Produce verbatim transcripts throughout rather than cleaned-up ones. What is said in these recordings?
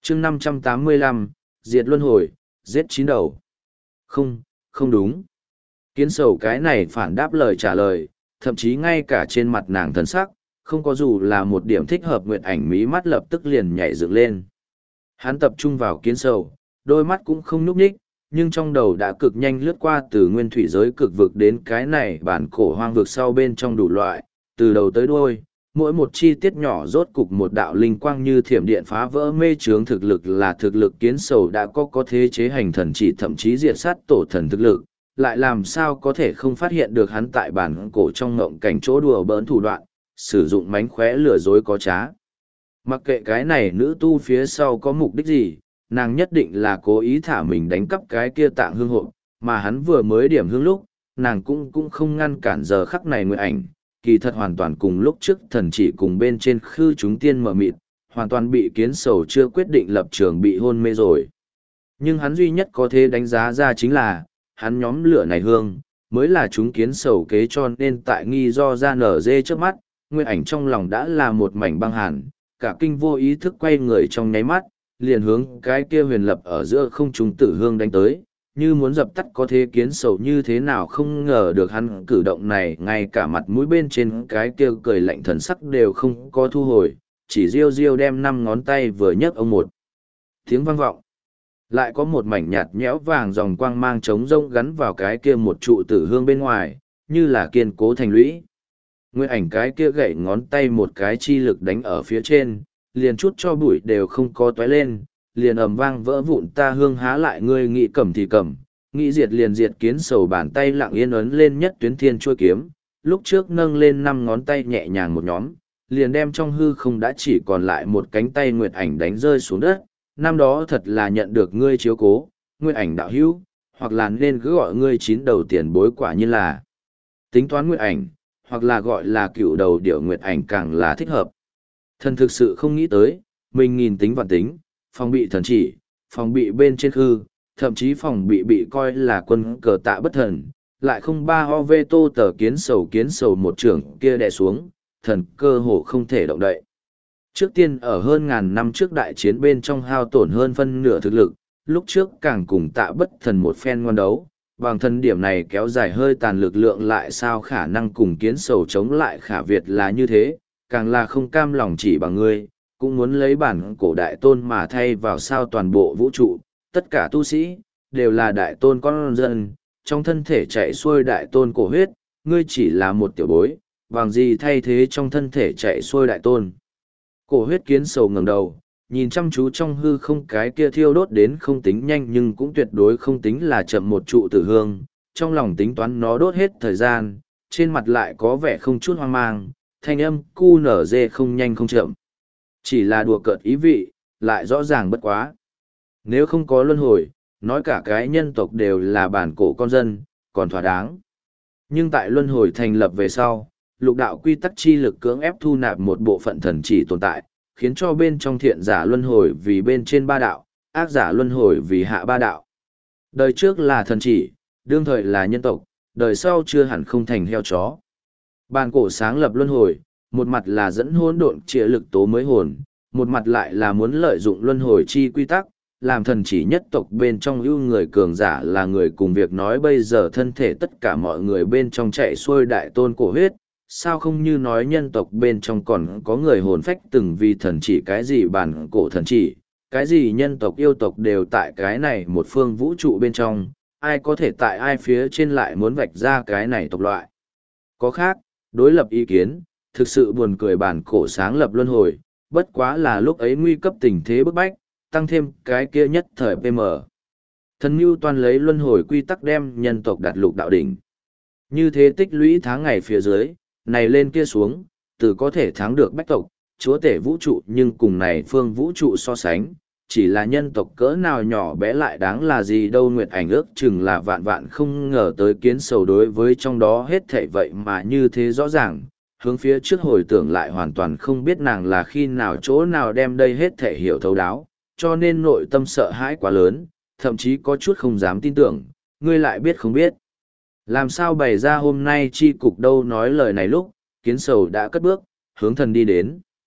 chương năm trăm tám mươi lăm, diệt luân hồi, giết chín đầu. Không, không đúng. Kiến sầu cái này phản đáp lời trả lời, thậm chí ngay cả trên mặt nàng thần sắc, không có dù là một điểm thích hợp. Nguyệt Ảnh mí mắt lập tức liền nhảy dựng lên. Hắn tập trung vào kiến sầu, đôi mắt cũng không nhúc nhích, nhưng trong đầu đã cực nhanh lướt qua từ nguyên thủy giới cực vực đến cái này bản cổ hoang vực sau bên trong đủ loại, từ đầu tới đuôi, mỗi một chi tiết nhỏ rốt cục một đạo linh quang như thiểm điện phá vỡ mê trướng thực lực là thực lực. Kiến sầu đã có có thế chế hành thần chỉ, thậm chí diệt sát tổ thần thực lực, lại làm sao có thể không phát hiện được hắn tại bản cổ trong ngộng cảnh chỗ đùa bỡn thủ đoạn, sử dụng mánh khóe lừa dối có trá. Mặc kệ cái này nữ tu phía sau có mục đích gì, nàng nhất định là cố ý thả mình đánh cắp cái kia tạng hương hộ, mà hắn vừa mới điểm hương lúc, nàng cũng cũng không ngăn cản. Giờ khắc này Nguyệt Ảnh, kỳ thật hoàn toàn cùng lúc trước thần chỉ cùng bên trên khư chúng tiên mở mịt, hoàn toàn bị kiến sầu chưa quyết định lập trường bị hôn mê rồi. Nhưng hắn duy nhất có thể đánh giá ra chính là, hắn nhóm lửa này hương, mới là chúng kiến sầu kế, cho nên tại nghi do ra nở dê trước mắt, Nguyệt Ảnh trong lòng đã là một mảnh băng hàn, cả kinh vô ý thức quay người trong nháy mắt, liền hướng cái kia huyền lập ở giữa không trung tử hương đánh tới, như muốn dập tắt. Có thế kiến sầu như thế nào không ngờ được hắn cử động này, ngay cả mặt mũi bên trên cái kia cười lạnh thần sắc đều không có thu hồi, chỉ riêu riêu đem năm ngón tay vừa nhấc ông một tiếng vang vọng. Lại có một mảnh nhạt nhẽo vàng dòng quang mang trống rông gắn vào cái kia một trụ tử hương bên ngoài, như là kiên cố thành lũy. Nguyệt Ảnh cái kia gậy ngón tay một cái chi lực đánh ở phía trên, liền chút cho bụi đều không có toé lên, liền ầm vang vỡ vụn. Ta hương há lại ngươi nghĩ cầm thì cầm, nghĩ diệt liền diệt. Kiến sầu bàn tay lặng yên ấn lên nhất tuyến thiên chuôi kiếm, lúc trước nâng lên năm ngón tay nhẹ nhàng một nhóm, liền đem trong hư không đã chỉ còn lại một cánh tay Nguyệt Ảnh đánh rơi xuống đất. Năm đó thật là nhận được ngươi chiếu cố, Nguyệt Ảnh đạo hữu, hoặc là nên cứ gọi ngươi chín đầu tiền bối, quả như là tính toán Nguyệt Ảnh, hoặc là gọi là cựu đầu điệu Nguyệt Ảnh càng là thích hợp. Thần thực sự không nghĩ tới, mình nghìn tính vạn tính, phòng bị thần chỉ, phòng bị bên trên hư, thậm chí phòng bị bị coi là quân cờ tạ bất thần, lại không ba o vê tô tờ kiến sầu kiến sầu một trưởng kia đè xuống, thần cơ hồ không thể động đậy. Trước tiên ở hơn ngàn năm trước đại chiến bên trong hao tổn hơn phân nửa thực lực, lúc trước càng cùng tạ bất thần một phen ngoan đấu, bằng thân điểm này kéo dài hơi tàn lực lượng lại sao khả năng cùng kiến sầu chống lại. Khả Việt là như thế, càng là không cam lòng chỉ bằng ngươi, cũng muốn lấy bản cổ đại tôn mà thay vào. Sao toàn bộ vũ trụ, tất cả tu sĩ, đều là đại tôn con dân, trong thân thể chạy xuôi đại tôn cổ huyết, ngươi chỉ là một tiểu bối, bằng gì thay thế trong thân thể chạy xuôi đại tôn cổ huyết. Kiến sầu ngẩng đầu, nhìn chăm chú trong hư không cái kia thiêu đốt đến không tính nhanh nhưng cũng tuyệt đối không tính là chậm một trụ tử hương, trong lòng tính toán nó đốt hết thời gian, trên mặt lại có vẻ không chút hoang mang, thanh âm cu nở dê không nhanh không chậm. Chỉ là đùa cợt ý vị, lại rõ ràng bất quá. Nếu không có luân hồi, nói cả cái nhân tộc đều là bản cổ con dân, còn thỏa đáng. Nhưng tại luân hồi thành lập về sau, lục đạo quy tắc chi lực cưỡng ép thu nạp một bộ phận thần chỉ tồn tại, khiến cho bên trong thiện giả luân hồi vì bên trên ba đạo, ác giả luân hồi vì hạ ba đạo. Đời trước là thần chỉ, đương thời là nhân tộc, đời sau chưa hẳn không thành heo chó. Bàn cổ sáng lập luân hồi, một mặt là dẫn hỗn độn trịa lực tố mới hồn, một mặt lại là muốn lợi dụng luân hồi chi quy tắc, làm thần chỉ nhất tộc bên trong ưu người cường giả là người cùng việc. Nói bây giờ thân thể tất cả mọi người bên trong chạy xuôi đại tôn cổ huyết, sao không như nói nhân tộc bên trong còn có người hồn phách từng vì thần chỉ. Cái gì bản cổ thần chỉ, cái gì nhân tộc yêu tộc đều tại cái này một phương vũ trụ bên trong, ai có thể tại ai phía trên lại muốn vạch ra cái này tộc loại. Có khác, đối lập ý kiến, thực sự buồn cười. Bản cổ sáng lập luân hồi, bất quá là lúc ấy nguy cấp tình thế bức bách, tăng thêm cái kia nhất thời pê em. Thần mưu toàn lấy luân hồi quy tắc đem nhân tộc đặt lục đạo đỉnh. Như thế tích lũy tháng ngày phía dưới, này lên kia xuống, từ có thể thắng được bách tộc, chúa tể vũ trụ. Nhưng cùng này phương vũ trụ so sánh, chỉ là nhân tộc cỡ nào nhỏ bé lại đáng là gì đâu. Nguyệt Ảnh ước chừng là vạn vạn không ngờ tới kiến sầu đối với trong đó hết thảy vậy mà như thế rõ ràng, hướng phía trước hồi tưởng lại hoàn toàn không biết nàng là khi nào chỗ nào đem đây hết thảy hiểu thấu đáo, cho nên nội tâm sợ hãi quá lớn, thậm chí có chút không dám tin tưởng. Ngươi lại biết không biết. Làm sao bày ra hôm nay chi cục đâu. Nói lời này lúc, kiến sầu đã cất bước, hướng thần đi đến.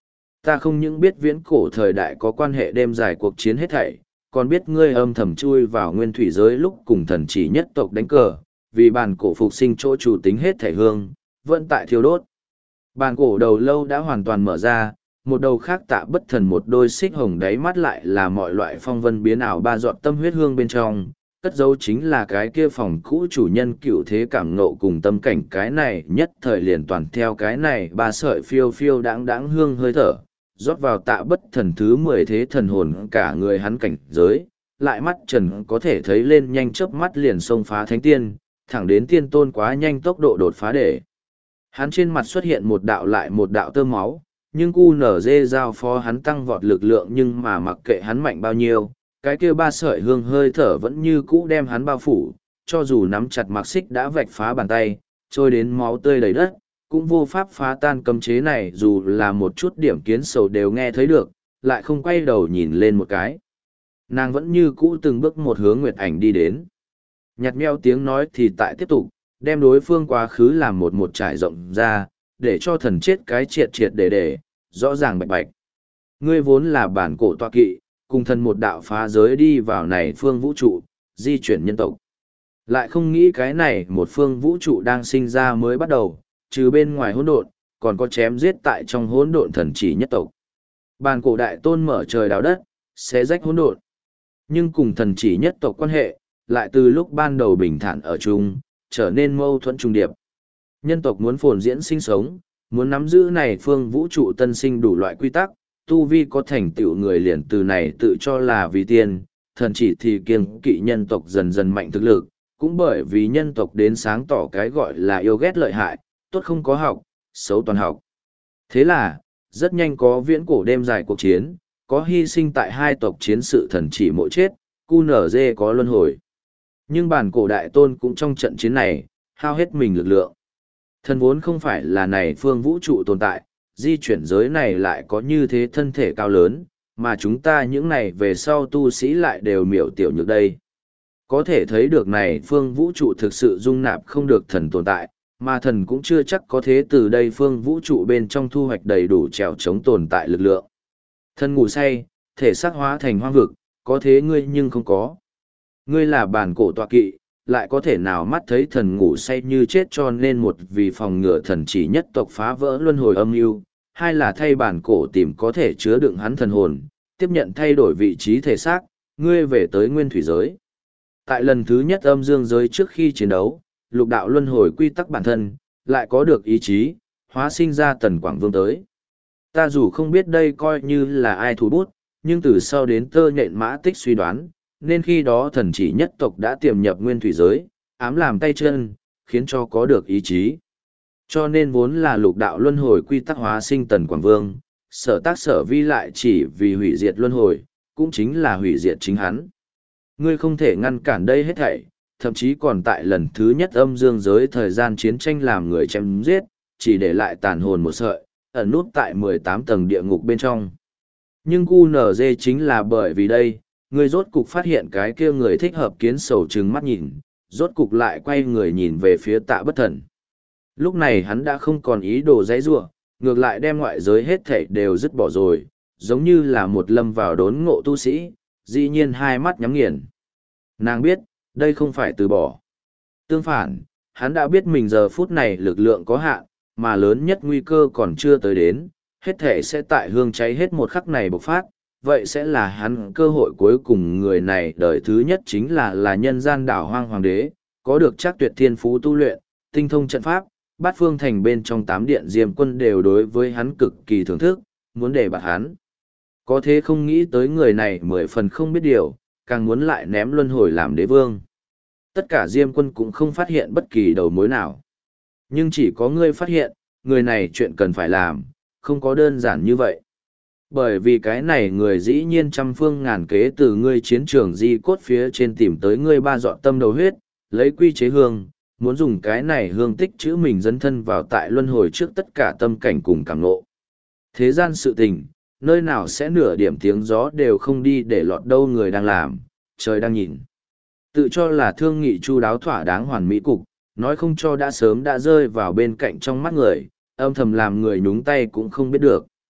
Ta không những biết viễn cổ thời đại có quan hệ đêm dài cuộc chiến hết thảy, còn biết ngươi âm thầm chui vào nguyên thủy giới lúc cùng thần chỉ nhất tộc đánh cờ, vì bàn cổ phục sinh chỗ chủ tính hết thảy hương, vẫn tại thiêu đốt. Bàn cổ đầu lâu đã hoàn toàn mở ra, một đầu khác tạ bất thần một đôi xích hồng đáy mắt lại là mọi loại phong vân biến ảo ba giọt tâm huyết hương bên trong, cất dấu chính là cái kia phòng cũ chủ nhân cựu thế cảm ngộ cùng tâm cảnh cái này nhất thời liền toàn theo cái này ba sợi phiêu phiêu đáng đáng hương hơi thở, rót vào tạ bất thần thứ mười thế thần hồn cả người hắn cảnh giới, lại mắt trần có thể thấy lên nhanh chớp mắt liền xông phá thánh tiên, thẳng đến tiên tôn quá nhanh tốc độ đột phá để. Hắn trên mặt xuất hiện một đạo lại một đạo tơ máu, nhưng cu nở dê giao phó hắn tăng vọt lực lượng nhưng mà mặc kệ hắn mạnh bao nhiêu, cái kia ba sợi hương hơi thở vẫn như cũ đem hắn bao phủ, cho dù nắm chặt mặc xích đã vạch phá bàn tay, trôi đến máu tươi đầy đất, cũng vô pháp phá tan cấm chế này dù là một chút điểm kiến sầu đều nghe thấy được, lại không quay đầu nhìn lên một cái. Nàng vẫn như cũ từng bước một hướng Nguyệt Ảnh đi đến. Nhạt meo tiếng nói thì tại tiếp tục, đem đối phương quá khứ làm một một trải rộng ra, để cho thần chết cái triệt triệt để để, rõ ràng bạch bạch. Ngươi vốn là bản cổ tọa kỵ, cùng thần một đạo phá giới đi vào này phương vũ trụ, di chuyển nhân tộc. Lại không nghĩ cái này một phương vũ trụ đang sinh ra mới bắt đầu, trừ bên ngoài hỗn độn, còn có chém giết tại trong hỗn độn thần chỉ nhất tộc. Bản cổ đại tôn mở trời đào đất, xé rách hỗn độn. Nhưng cùng thần chỉ nhất tộc quan hệ, lại từ lúc ban đầu bình thản ở chung, trở nên mâu thuẫn trung điệp. Nhân tộc muốn phồn diễn sinh sống, muốn nắm giữ này phương vũ trụ tân sinh đủ loại quy tắc, tu vi có thành tựu người liền từ này tự cho là vì tiên, thần chỉ thì kiêng kỵ nhân tộc dần dần mạnh thực lực, cũng bởi vì nhân tộc đến sáng tỏ cái gọi là yêu ghét lợi hại, tốt không có học, xấu toàn học. Thế là, rất nhanh có viễn cổ đêm dài cuộc chiến, có hy sinh tại hai tộc chiến sự thần chỉ mỗi chết, cu nở dê có luân hồi. Nhưng bản cổ đại tôn cũng trong trận chiến này, hao hết mình lực lượng. Thần vốn không phải là này phương vũ trụ tồn tại, di chuyển giới này lại có như thế thân thể cao lớn, mà chúng ta những này về sau tu sĩ lại đều miểu tiểu nhược đây. Có thể thấy được này phương vũ trụ thực sự dung nạp không được thần tồn tại, mà thần cũng chưa chắc có thế từ đây phương vũ trụ bên trong thu hoạch đầy đủ trèo chống tồn tại lực lượng. Thần ngủ say, thể xác hóa thành hoang vực, có thế ngươi nhưng không có. Ngươi là bản cổ tọa kỵ, lại có thể nào mắt thấy thần ngủ say như chết cho nên một vì phòng ngừa thần chỉ nhất tộc phá vỡ luân hồi âm mưu, hai là thay bản cổ tìm có thể chứa đựng hắn thần hồn, tiếp nhận thay đổi vị trí thể xác, ngươi về tới nguyên thủy giới. Tại lần thứ nhất âm dương giới trước khi chiến đấu, lục đạo luân hồi quy tắc bản thân, lại có được ý chí, hóa sinh ra tần quảng vương tới. Ta dù không biết đây coi như là ai thủ bút, nhưng từ sau đến tơ nhện mã tích suy đoán, nên khi đó thần chỉ nhất tộc đã tiềm nhập nguyên thủy giới, ám làm tay chân, khiến cho có được ý chí. Cho nên vốn là lục đạo luân hồi quy tắc hóa sinh tần quảng vương, sở tác sở vi lại chỉ vì hủy diệt luân hồi, cũng chính là hủy diệt chính hắn. Ngươi không thể ngăn cản đây hết thảy, thậm chí còn tại lần thứ nhất âm dương giới thời gian chiến tranh làm người chém giết, chỉ để lại tàn hồn một sợi, ẩn nút tại mười tám tầng địa ngục bên trong. Nhưng cu nở dê chính là bởi vì đây, ngươi rốt cục phát hiện cái kia người thích hợp kiến sầu trừng mắt nhìn, rốt cục lại quay người nhìn về phía tạ bất thần. Lúc này hắn đã không còn ý đồ dãy giụa, ngược lại đem ngoại giới hết thảy đều dứt bỏ rồi, giống như là một lâm vào đốn ngộ tu sĩ, dĩ nhiên hai mắt nhắm nghiền. Nàng biết, đây không phải từ bỏ. Tương phản, hắn đã biết mình giờ phút này lực lượng có hạn, mà lớn nhất nguy cơ còn chưa tới đến, hết thể sẽ tại hương cháy hết một khắc này bộc phát, vậy sẽ là hắn cơ hội cuối cùng. Người này đời thứ nhất chính là là nhân gian đảo hoang hoàng đế, có được chắc tuyệt thiên phú tu luyện, tinh thông trận pháp, bát phương thành bên trong tám điện diêm quân đều đối với hắn cực kỳ thưởng thức, muốn để bạt hắn. Có thế không nghĩ tới người này mười phần không biết điều, càng muốn lại ném luân hồi làm đế vương. Tất cả diêm quân cũng không phát hiện bất kỳ đầu mối nào. Nhưng chỉ có ngươi phát hiện, người này chuyện cần phải làm, không có đơn giản như vậy. Bởi vì cái này người dĩ nhiên trăm phương ngàn kế từ ngươi chiến trường di cốt phía trên tìm tới ngươi ba dọn tâm đầu huyết, lấy quy chế hương, muốn dùng cái này hương tích chữ mình dấn thân vào tại luân hồi trước tất cả tâm cảnh cùng cảm ngộ. Thế gian sự tình, nơi nào sẽ nửa điểm tiếng gió đều không đi để lọt đâu người đang làm, trời đang nhìn. Tự cho là thương nghị chu đáo thỏa đáng hoàn mỹ cục, nói không cho đã sớm đã rơi vào bên cạnh trong mắt người, âm thầm làm người nhúng tay cũng không biết được.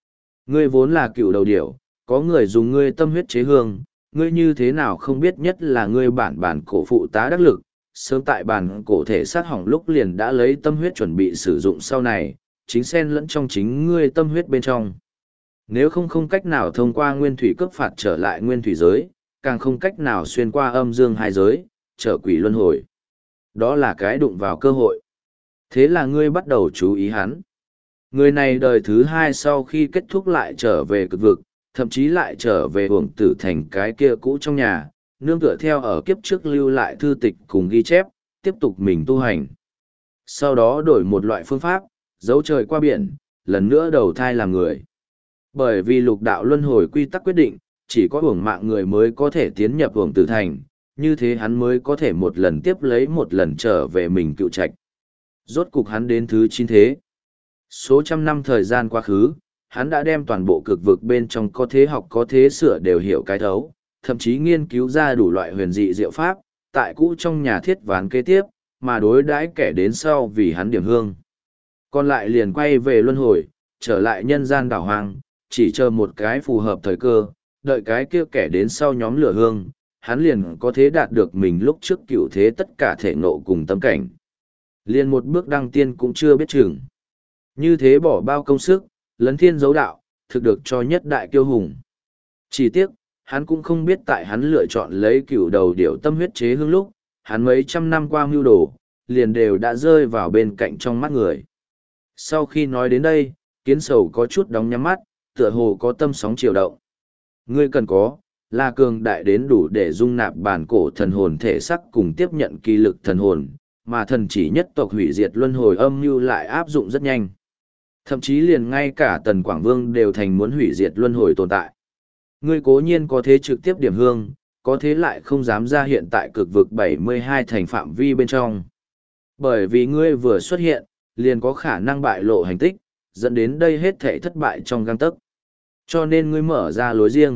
Ngươi vốn là cựu đầu điểu, có người dùng ngươi tâm huyết chế hương, ngươi như thế nào không biết, nhất là ngươi bản bản cổ phụ tá đắc lực, sớm tại bản cổ thể sát hỏng lúc liền đã lấy tâm huyết chuẩn bị sử dụng sau này, chính xen lẫn trong chính ngươi tâm huyết bên trong. Nếu không không cách nào thông qua nguyên thủy cướp phạt trở lại nguyên thủy giới, càng không cách nào xuyên qua âm dương hai giới, trở quỷ luân hồi. Đó là cái đụng vào cơ hội. Thế là ngươi bắt đầu chú ý hắn. Người này đời thứ hai sau khi kết thúc lại trở về cực vực, thậm chí lại trở về hưởng tử thành cái kia cũ trong nhà, nương tựa theo ở kiếp trước lưu lại thư tịch cùng ghi chép, tiếp tục mình tu hành. Sau đó đổi một loại phương pháp, giấu trời qua biển, lần nữa đầu thai làm người. Bởi vì lục đạo luân hồi quy tắc quyết định, chỉ có hưởng mạng người mới có thể tiến nhập hưởng tử thành, như thế hắn mới có thể một lần tiếp lấy một lần trở về mình cựu trạch. Rốt cục hắn đến thứ chín thế. Số trăm năm thời gian quá khứ, hắn đã đem toàn bộ cực vực bên trong có thế học có thế sửa đều hiểu cái thấu, thậm chí nghiên cứu ra đủ loại huyền dị diệu pháp, tại cũ trong nhà thiết ván kế tiếp, mà đối đãi kẻ đến sau vì hắn điểm hương. Còn lại liền quay về luân hồi, trở lại nhân gian đảo hoang, chỉ chờ một cái phù hợp thời cơ, đợi cái kia kẻ đến sau nhóm lửa hương, hắn liền có thế đạt được mình lúc trước cựu thế tất cả thể nộ cùng tâm cảnh. Liền một bước đăng tiên cũng chưa biết chừng. Như thế bỏ bao công sức, lấn thiên dấu đạo, thực được cho nhất đại kiêu hùng. Chỉ tiếc, hắn cũng không biết tại hắn lựa chọn lấy cửu đầu điểu tâm huyết chế hương lúc, hắn mấy trăm năm qua mưu đồ, liền đều đã rơi vào bên cạnh trong mắt người. Sau khi nói đến đây, kiến sầu có chút đóng nhắm mắt, tựa hồ có tâm sóng chiều động. Ngươi cần có, là cường đại đến đủ để dung nạp bản cổ thần hồn thể sắc cùng tiếp nhận kỳ lực thần hồn, mà thần chỉ nhất tộc hủy diệt luân hồi âm mưu lại áp dụng rất nhanh. Thậm chí liền ngay cả Tần Quảng Vương đều thành muốn hủy diệt luân hồi tồn tại. Ngươi cố nhiên có thế trực tiếp điểm hương, có thế lại không dám ra hiện tại cực vực bảy mươi hai thành phạm vi bên trong. Bởi vì ngươi vừa xuất hiện, liền có khả năng bại lộ hành tích, dẫn đến đây hết thể thất bại trong gang tấc. Cho nên ngươi mở ra lối riêng.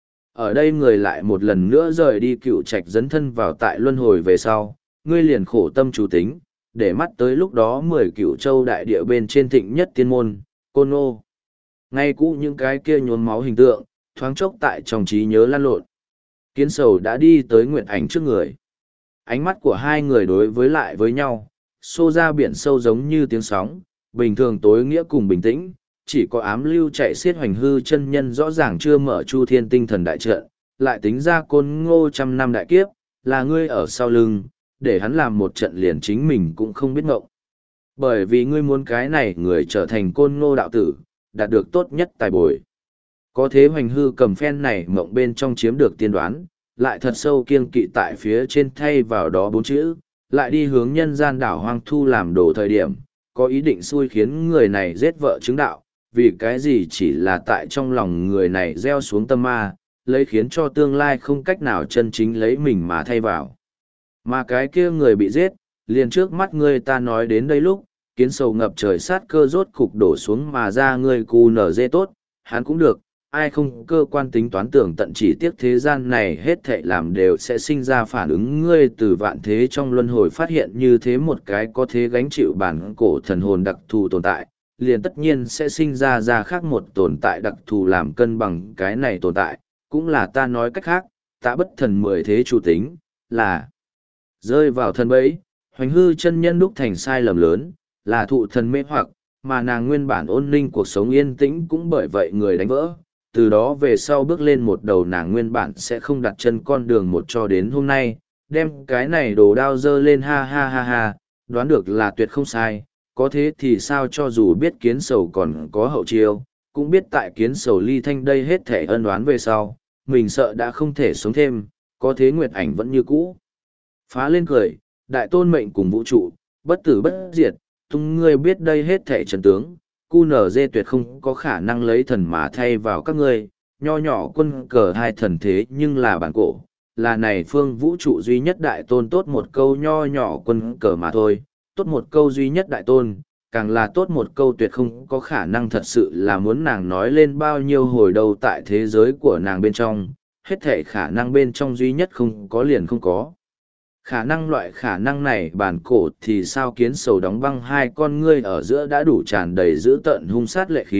Ở đây người lại một lần nữa rời đi cựu trạch dấn thân vào tại luân hồi về sau, ngươi liền khổ tâm chủ tính, để mắt tới lúc đó mười cựu châu đại địa bên trên thịnh nhất tiên môn, Côn Ngô. Ngay cũ những cái kia nhuốm máu hình tượng, thoáng chốc tại trong trí nhớ lan lộn. Kiến sầu đã đi tới Nguyệt Ảnh trước người. Ánh mắt của hai người đối với lại với nhau, xô ra biển sâu giống như tiếng sóng, bình thường tối nghĩa cùng bình tĩnh, chỉ có ám lưu chạy xiết hoành hư chân nhân rõ ràng chưa mở chu thiên tinh thần đại trận, lại tính ra Côn Ngô trăm năm đại kiếp, là ngươi ở sau lưng, để hắn làm một trận liền chính mình cũng không biết ngộng. Bởi vì ngươi muốn cái này người trở thành Côn Ngô đạo tử, đạt được tốt nhất tài bồi. Có thế hoành hư cầm phen này mộng bên trong chiếm được tiên đoán, lại thật sâu kiêng kỵ tại phía trên thay vào đó bốn chữ, lại đi hướng nhân gian đảo hoang thu làm đồ thời điểm, có ý định xui khiến người này giết vợ chứng đạo, vì cái gì chỉ là tại trong lòng người này gieo xuống tâm ma, lấy khiến cho tương lai không cách nào chân chính lấy mình mà thay vào. Mà cái kia người bị giết, liền trước mắt ngươi ta nói đến đây lúc, kiến sầu ngập trời sát cơ rốt cục đổ xuống mà ra ngươi cù nở dê tốt, hắn cũng được, ai không cơ quan tính toán tưởng tận chỉ tiếc thế gian này hết thệ làm đều sẽ sinh ra phản ứng ngươi từ vạn thế trong luân hồi phát hiện như thế một cái có thế gánh chịu bản cổ thần hồn đặc thù tồn tại, liền tất nhiên sẽ sinh ra ra khác một tồn tại đặc thù làm cân bằng cái này tồn tại, cũng là ta nói cách khác, ta bất thần mười thế chủ tính, là rơi vào thân bẫy, hoành hư chân nhân đúc thành sai lầm lớn, là thụ thần mê hoặc, mà nàng nguyên bản ôn ninh cuộc sống yên tĩnh cũng bởi vậy người đánh vỡ. Từ đó về sau bước lên một đầu nàng nguyên bản sẽ không đặt chân con đường một cho đến hôm nay, đem cái này đồ đao dơ lên ha ha ha ha, đoán được là tuyệt không sai, có thế thì sao cho dù biết kiến sầu còn có hậu chiêu, cũng biết tại kiến sầu ly thanh đây hết thể ân đoán về sau, mình sợ đã không thể sống thêm, có thế Nguyệt Ảnh vẫn như cũ. Phá lên cười, đại tôn mệnh cùng vũ trụ, bất tử bất diệt, tung ngươi biết đây hết thể trần tướng, cu nở dê tuyệt không có khả năng lấy thần mà thay vào các ngươi, nho nhỏ quân cờ hai thần thế nhưng là bản cổ, là này phương vũ trụ duy nhất đại tôn tốt một câu nho nhỏ quân cờ mà thôi, tốt một câu duy nhất đại tôn, càng là tốt một câu tuyệt không có khả năng thật sự là muốn nàng nói lên bao nhiêu hồi đầu tại thế giới của nàng bên trong, hết thể khả năng bên trong duy nhất không có liền không có. Khả năng loại khả năng này bản cổ thì sao kiến sầu đóng băng hai con ngươi ở giữa đã đủ tràn đầy dữ tợn hung sát lệ khí,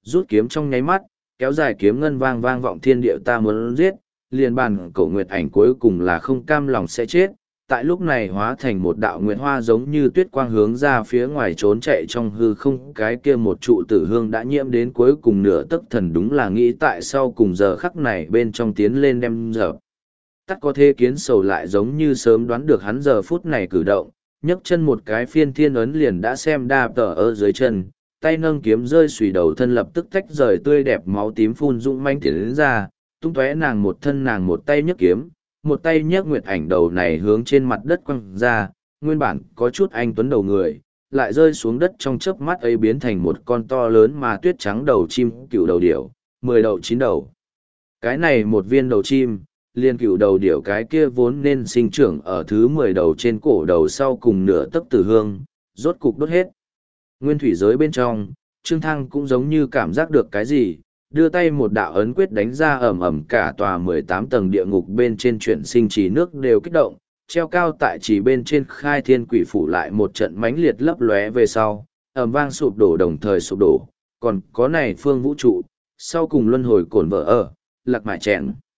rút kiếm trong nháy mắt, kéo dài kiếm ngân vang vang vọng thiên địa ta muốn giết, liền bàn cổ nguyệt ảnh cuối cùng là không cam lòng sẽ chết, tại lúc này hóa thành một đạo nguyệt hoa giống như tuyết quang hướng ra phía ngoài trốn chạy trong hư không, cái kia một trụ tử hương đã nhiễm đến cuối cùng nửa tấc thần đúng là nghĩ tại sau cùng giờ khắc này bên trong tiến lên đem giờ. Tắt có thế kiến sầu lại giống như sớm đoán được hắn giờ phút này cử động, nhấc chân một cái phiên thiên ấn liền đã xem đa tờ ở dưới chân, tay nâng kiếm rơi xùy đầu thân lập tức tách rời tươi đẹp máu tím phun dũng manh tiến đến ra, tung tóe nàng một thân nàng một tay nhấc kiếm, một tay nhấc nguyệt ảnh đầu này hướng trên mặt đất quăng ra, nguyên bản có chút anh tuấn đầu người, lại rơi xuống đất trong chớp mắt ấy biến thành một con to lớn mà tuyết trắng đầu chim cựu đầu điểu, mười đầu chín đầu. Cái này một viên đầu chim, liên cựu đầu điểu cái kia vốn nên sinh trưởng ở thứ mười đầu trên cổ đầu sau cùng nửa tấc tử hương, rốt cục đốt hết. Nguyên thủy giới bên trong, Trương Thăng cũng giống như cảm giác được cái gì, đưa tay một đạo ấn quyết đánh ra ầm ầm cả tòa mười tám tầng địa ngục bên trên chuyển sinh trì nước đều kích động, treo cao tại trì bên trên khai thiên quỷ phủ lại một trận mãnh liệt lấp lóe về sau, ầm vang sụp đổ đồng thời sụp đổ, còn có này phương vũ trụ, sau cùng luân hồi cổn vỡ ở, lạc mại chèn.